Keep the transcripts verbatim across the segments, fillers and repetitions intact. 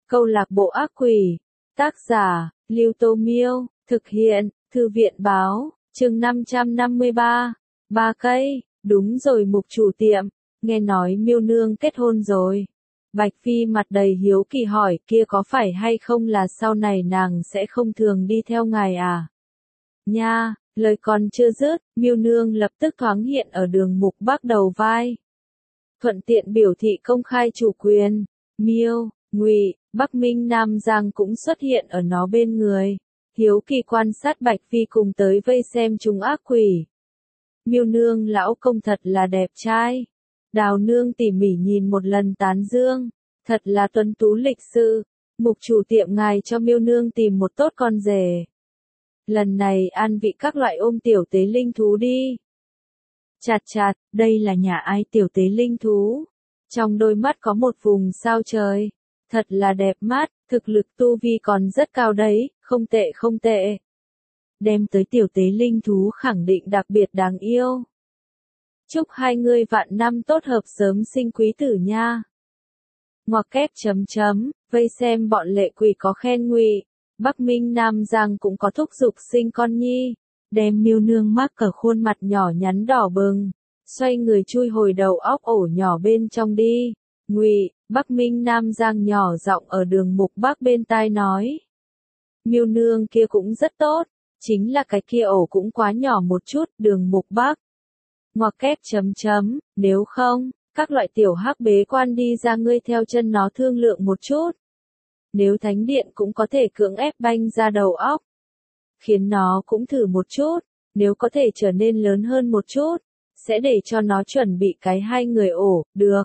Câu lạc bộ ác quỷ. Tác giả, Lưu Tô Miêu. Thực hiện, Thư viện báo. Chương năm trăm năm mươi ba. Ba cây. Đúng rồi mục chủ tiệm. Nghe nói Miêu nương kết hôn rồi. Bạch Phi mặt đầy hiếu kỳ hỏi, kia có phải hay không là sau này nàng sẽ không thường đi theo ngài à? Nha, lời còn chưa dứt, Miêu nương lập tức thoáng hiện ở Đường Mục Bắc đầu vai. Thuận tiện biểu thị công khai chủ quyền. Miêu, Ngụy, Bắc Minh Nam Giang cũng xuất hiện ở nó bên người. Hiếu kỳ quan sát Bạch Phi cùng tới vây xem chúng ác quỷ. Miêu nương lão công thật là đẹp trai. Đào nương tỉ mỉ nhìn một lần tán dương. Thật là tuấn tú lịch sự. Mục chủ tiệm ngài cho Miêu nương tìm một tốt con rể. Lần này an vị các loại ôm tiểu tế linh thú đi. Chạt chạt, đây là nhà ai tiểu tế linh thú? Trong đôi mắt có một vùng sao trời. Thật là đẹp mắt, thực lực tu vi còn rất cao đấy, không tệ không tệ. Đem tới tiểu tế linh thú khẳng định đặc biệt đáng yêu. Chúc hai người vạn năm tốt hợp sớm sinh quý tử nha. Ngoặc kép chấm chấm, vây xem bọn lệ quỷ có khen Ngụy, Bắc Minh Nam Giang cũng có thúc giục sinh con nhi. Đem Miêu nương mắc ở khuôn mặt nhỏ nhắn đỏ bừng, xoay người chui hồi đầu óc ổ nhỏ bên trong đi. Ngụy, Bắc Minh Nam Giang nhỏ giọng ở Đường Mục Bắc bên tai nói. Miêu nương kia cũng rất tốt, chính là cái kia ổ cũng quá nhỏ một chút, Đường Mục Bắc. Ngoặc kép chấm chấm, nếu không, các loại tiểu hắc bế quan đi ra ngươi theo chân nó thương lượng một chút. Nếu thánh điện cũng có thể cưỡng ép banh ra đầu óc. Khiến nó cũng thử một chút, nếu có thể trở nên lớn hơn một chút, sẽ để cho nó chuẩn bị cái hai người ổ, được.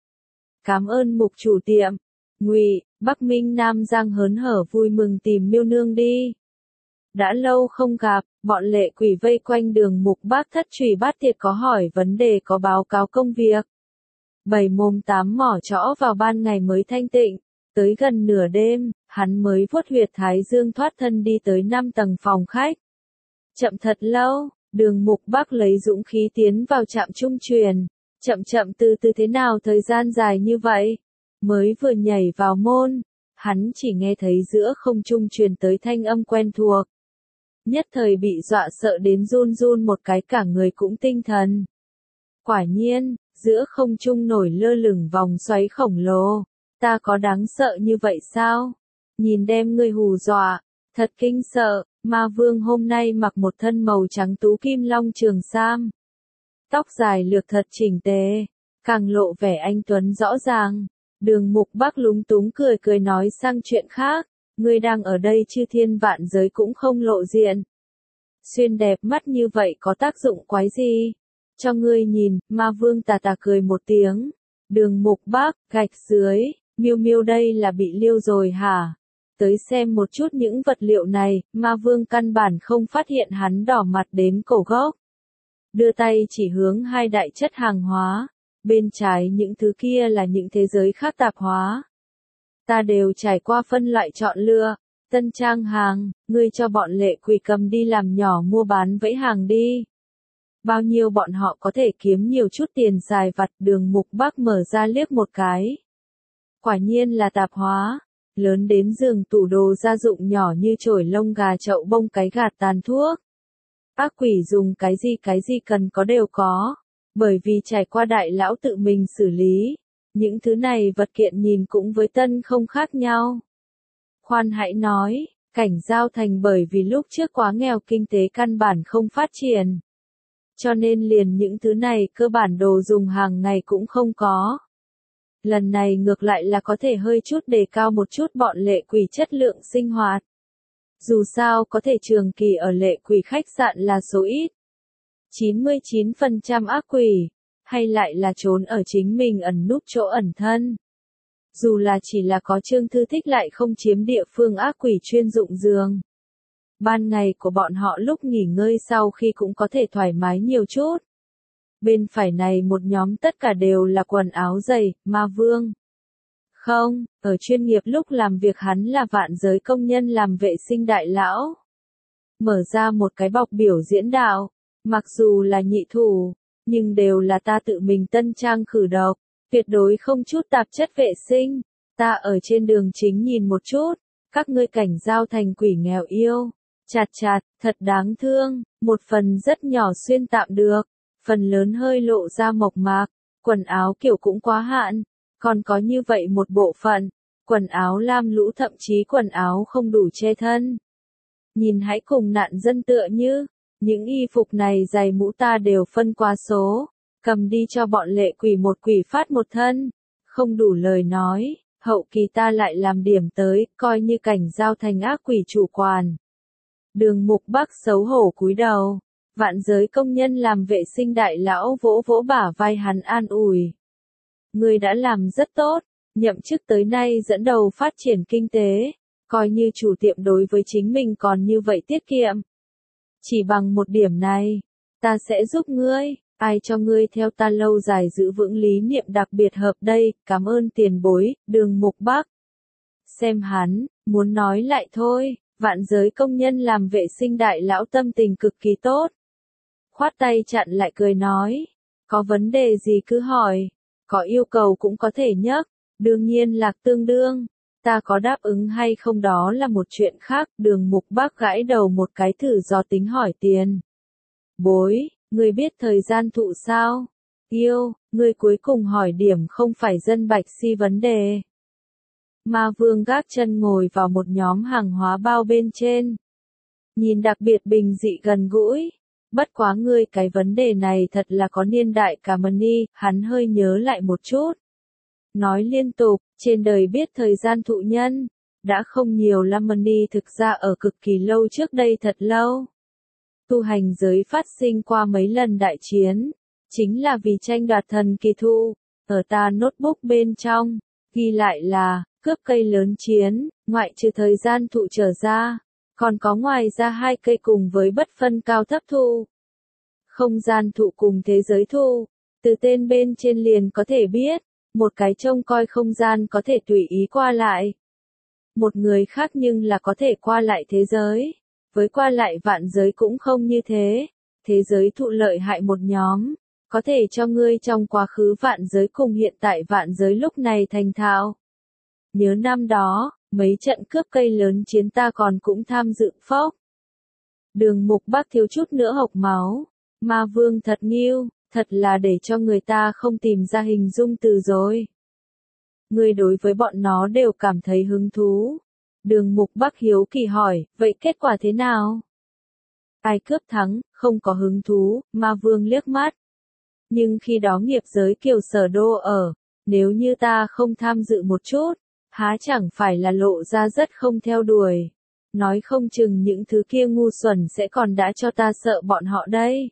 Cảm ơn mục chủ tiệm. Ngụy, Bắc Minh Nam Giang hớn hở vui mừng tìm Miêu nương đi. Đã lâu không gặp, bọn lệ quỷ vây quanh Đường Mục Bắc thất trùy bát tiệt có hỏi vấn đề có báo cáo công việc. Bảy mồm tám mỏ chõ vào ban ngày mới thanh tịnh, tới gần nửa đêm, hắn mới vuốt huyệt thái dương thoát thân đi tới năm tầng phòng khách. Chậm thật lâu, Đường Mục Bắc lấy dũng khí tiến vào trạm trung truyền. Chậm chậm từ từ thế nào thời gian dài như vậy? Mới vừa nhảy vào môn, hắn chỉ nghe thấy giữa không trung truyền tới thanh âm quen thuộc. Nhất thời bị dọa sợ đến run run một cái cả người cũng tinh thần. Quả nhiên, giữa không trung nổi lơ lửng vòng xoáy khổng lồ. Ta có đáng sợ như vậy sao? Nhìn đem ngươi hù dọa, thật kinh sợ. Ma Vương hôm nay mặc một thân màu trắng tú kim long trường sam. Tóc dài lược thật chỉnh tề, càng lộ vẻ anh tuấn rõ ràng. Đường Mục Bắc lúng túng cười cười nói sang chuyện khác, ngươi đang ở đây chư thiên vạn giới cũng không lộ diện. Xuyên đẹp mắt như vậy có tác dụng quái gì? Cho ngươi nhìn, Ma Vương tà tà cười một tiếng. Đường Mục Bắc, gạch dưới, Miêu Miêu đây là bị liêu rồi hả? Tới xem một chút những vật liệu này, Ma Vương căn bản không phát hiện hắn đỏ mặt đến cổ gốc. Đưa tay chỉ hướng hai đại chất hàng hóa, bên trái những thứ kia là những thế giới khác tạp hóa. Ta đều trải qua phân loại chọn lựa, tân trang hàng, ngươi cho bọn lệ quỷ cầm đi làm nhỏ mua bán vẫy hàng đi. Bao nhiêu bọn họ có thể kiếm nhiều chút tiền xài vặt. Đường Mục Bắc mở ra liếc một cái. Quả nhiên là tạp hóa, lớn đến giường tủ đồ gia dụng nhỏ như chổi lông gà chậu bông cái gạt tàn thuốc. Ác quỷ dùng cái gì cái gì cần có đều có, bởi vì trải qua đại lão tự mình xử lý, những thứ này vật kiện nhìn cũng với tân không khác nhau. Khoan hãy nói, cảnh giao thành bởi vì lúc trước quá nghèo kinh tế căn bản không phát triển. Cho nên liền những thứ này cơ bản đồ dùng hàng ngày cũng không có. Lần này ngược lại là có thể hơi chút đề cao một chút bọn lệ quỷ chất lượng sinh hoạt. Dù sao có thể trường kỳ ở lệ quỷ khách sạn là số ít. chín mươi chín phần trăm ác quỷ, hay lại là trốn ở chính mình ẩn núp chỗ ẩn thân. Dù là chỉ là có Trương Thư Thích lại không chiếm địa phương ác quỷ chuyên dụng giường. Ban ngày của bọn họ lúc nghỉ ngơi sau khi cũng có thể thoải mái nhiều chút. Bên phải này một nhóm tất cả đều là quần áo dày, Ma Vương. Không, ở chuyên nghiệp lúc làm việc hắn là vạn giới công nhân làm vệ sinh đại lão. Mở ra một cái bọc biểu diễn đạo, mặc dù là nhị thủ, nhưng đều là ta tự mình tân trang khử độc, tuyệt đối không chút tạp chất vệ sinh. Ta ở trên đường chính nhìn một chút, các ngươi cảnh giao thành quỷ nghèo yêu. Chạt chạt, thật đáng thương, một phần rất nhỏ xuyên tạm được, phần lớn hơi lộ ra mộc mạc, quần áo kiểu cũng quá hạn, còn có như vậy một bộ phận, quần áo lam lũ thậm chí quần áo không đủ che thân. Nhìn hãy cùng nạn dân tựa như, những y phục này giày mũ ta đều phân qua số, cầm đi cho bọn lệ quỷ một quỷ phát một thân, không đủ lời nói, hậu kỳ ta lại làm điểm tới, coi như cảnh giao thành ác quỷ chủ quản. Đường Mục Bắc xấu hổ cúi đầu, vạn giới công nhân làm vệ sinh đại lão vỗ vỗ bả vai hắn an ủi. Ngươi đã làm rất tốt, nhậm chức tới nay dẫn đầu phát triển kinh tế, coi như chủ tiệm đối với chính mình còn như vậy tiết kiệm. Chỉ bằng một điểm này, ta sẽ giúp ngươi, ai cho ngươi theo ta lâu dài giữ vững lý niệm đặc biệt hợp đây, cảm ơn tiền bối, Đường Mục Bắc. Xem hắn, muốn nói lại thôi, vạn giới công nhân làm vệ sinh đại lão tâm tình cực kỳ tốt. Khoát tay chặn lại cười nói, có vấn đề gì cứ hỏi, có yêu cầu cũng có thể nhấc, đương nhiên lạc tương đương. Ta có đáp ứng hay không đó là một chuyện khác, Đường Mục Bắc gãi đầu một cái thử dò tính hỏi tiền. Bối, ngươi biết thời gian thụ sao? Yêu, ngươi cuối cùng hỏi điểm không phải dân bạch si vấn đề. Ma Vương gác chân ngồi vào một nhóm hàng hóa bao bên trên. Nhìn đặc biệt bình dị gần gũi. Bất quá ngươi cái vấn đề này thật là có niên đại cả mani, hắn hơi nhớ lại một chút. Nói liên tục, trên đời biết thời gian thụ nhân, đã không nhiều lắm mani thực ra ở cực kỳ lâu trước đây thật lâu. Tu hành giới phát sinh qua mấy lần đại chiến, chính là vì tranh đoạt thần kỳ thụ, ở ta notebook bên trong, ghi lại là, cướp cây lớn chiến, ngoại trừ thời gian thụ trở ra, còn có ngoài ra hai cây cùng với bất phân cao thấp thụ. Không gian thụ cùng thế giới thụ, từ tên bên trên liền có thể biết, một cái trông coi không gian có thể tùy ý qua lại. Một người khác nhưng là có thể qua lại thế giới, với qua lại vạn giới cũng không như thế, thế giới thụ lợi hại một nhóm, có thể cho ngươi trong quá khứ vạn giới cùng hiện tại vạn giới lúc này thành thạo. Nhớ năm đó, mấy trận cướp cây lớn chiến ta còn cũng tham dự phốc. Đường Mục Bắc thiếu chút nữa hộc máu, Ma Vương thật nghiêu, thật là để cho người ta không tìm ra hình dung từ rồi. Ngươi đối với bọn nó đều cảm thấy hứng thú. Đường Mục Bắc hiếu kỳ hỏi, vậy kết quả thế nào? Ai cướp thắng, không có hứng thú, Ma Vương liếc mắt. Nhưng khi đó nghiệp giới Kiều Sở Đô ở, nếu như ta không tham dự một chút, há chẳng phải là lộ ra rất không theo đuổi. Nói không chừng những thứ kia ngu xuẩn sẽ còn đã cho ta sợ bọn họ đây.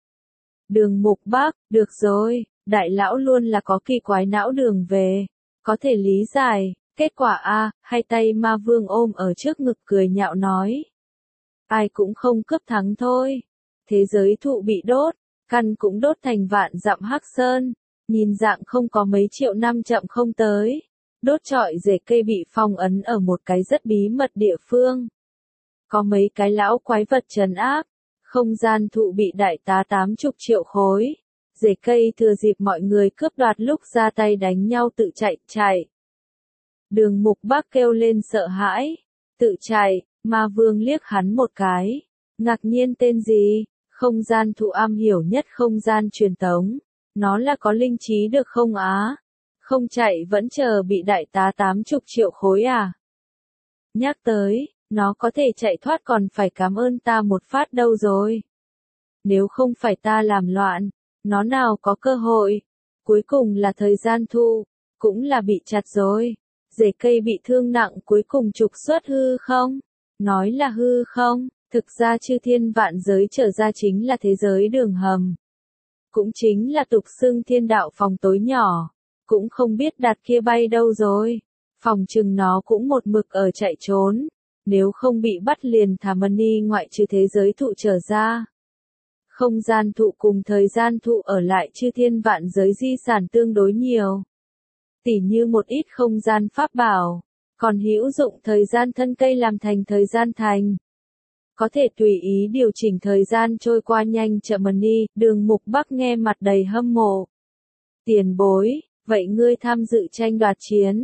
Đường Mục Bắc, được rồi, đại lão luôn là có kỳ quái não đường về, có thể lý giải, kết quả a, hai tay Ma Vương ôm ở trước ngực cười nhạo nói. Ai cũng không cướp thắng thôi, thế giới thụ bị đốt, căn cũng đốt thành vạn dặm hắc sơn, nhìn dạng không có mấy triệu năm chậm không tới, đốt trọi rễ cây bị phong ấn ở một cái rất bí mật địa phương. Có mấy cái lão quái vật trấn áp. Không gian thụ bị đại tá tám chục triệu khối, rễ cây thừa dịp mọi người cướp đoạt lúc ra tay đánh nhau tự chạy, chạy. Đường Mục Bắc kêu lên sợ hãi, tự chạy, Ma Vương liếc hắn một cái, ngạc nhiên tên gì, không gian thụ am hiểu nhất không gian truyền tống, nó là có linh trí được không á, không chạy vẫn chờ bị đại tá tám chục triệu khối à. Nhắc tới, nó có thể chạy thoát còn phải cảm ơn ta một phát đâu rồi. Nếu không phải ta làm loạn, nó nào có cơ hội. Cuối cùng là thời gian thụ, cũng là bị chặt rồi. Rễ cây bị thương nặng cuối cùng trục xuất hư không? Nói là hư không, thực ra chư thiên vạn giới trở ra chính là thế giới đường hầm. Cũng chính là tục xưng thiên đạo phòng tối nhỏ. Cũng không biết đặt kia bay đâu rồi. Phòng chừng nó cũng một mực ở chạy trốn. Nếu không bị bắt liền thả money ngoại trừ thế giới thụ trở ra. Không gian thụ cùng thời gian thụ ở lại chư thiên vạn giới di sản tương đối nhiều. Tỉ như một ít không gian pháp bảo, còn hữu dụng thời gian thân cây làm thành thời gian thành. Có thể tùy ý điều chỉnh thời gian trôi qua nhanh chậm money, Đường Mục Bắc nghe mặt đầy hâm mộ. Tiền bối, vậy ngươi tham dự tranh đoạt chiến,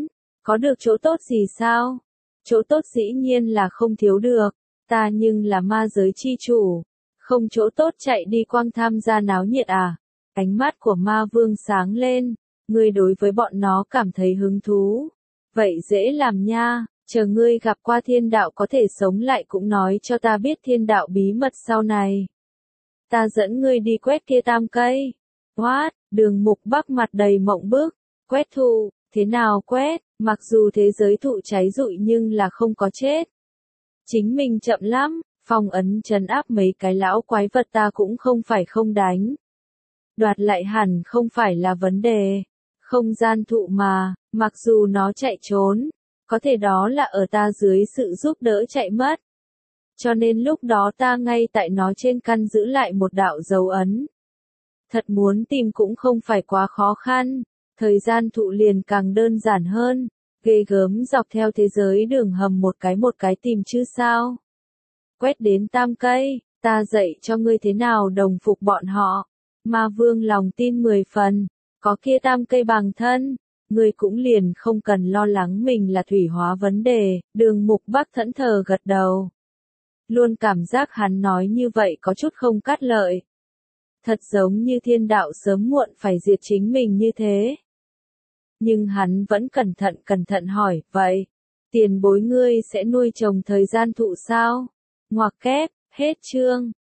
Có được chỗ tốt gì sao? Chỗ tốt dĩ nhiên là không thiếu được, ta nhưng là ma giới chi chủ, không chỗ tốt chạy đi quang tham gia náo nhiệt à? Ánh mắt của ma vương sáng lên, ngươi đối với bọn nó cảm thấy hứng thú. Vậy dễ làm nha, chờ ngươi gặp qua thiên đạo có thể sống lại cũng nói cho ta biết thiên đạo bí mật sau này. Ta dẫn ngươi đi quét kia tam cây. What? Đường Mục Bắc mặt đầy mộng bức. Quét thụ, thế nào quét, mặc dù thế giới thụ cháy rụi nhưng là không có chết. Chính mình chậm lắm, phong ấn trấn áp mấy cái lão quái vật ta cũng không phải không đánh. Đoạt lại hẳn không phải là vấn đề. Không gian thụ mà, mặc dù nó chạy trốn, có thể đó là ở ta dưới sự giúp đỡ chạy mất. Cho nên lúc đó ta ngay tại nó trên căn giữ lại một đạo dấu ấn. Thật muốn tìm cũng không phải quá khó khăn, thời gian thụ liền càng đơn giản hơn, ghê gớm dọc theo thế giới đường hầm một cái một cái tìm chứ sao. Quét đến tam cây, ta dạy cho ngươi thế nào đồng phục bọn họ. Ma vương lòng tin mười phần, có kia tam cây bằng thân, ngươi cũng liền không cần lo lắng mình là thủy hóa vấn đề. Đường Mục Bắc thẫn thờ gật đầu. Luôn cảm giác hắn nói như vậy có chút không cắt lợi. Thật giống như thiên đạo sớm muộn phải diệt chính mình như thế. Nhưng hắn vẫn cẩn thận cẩn thận hỏi, vậy, tiền bối ngươi sẽ nuôi trồng thời gian thụ sao? Ngoặc kép, hết chương.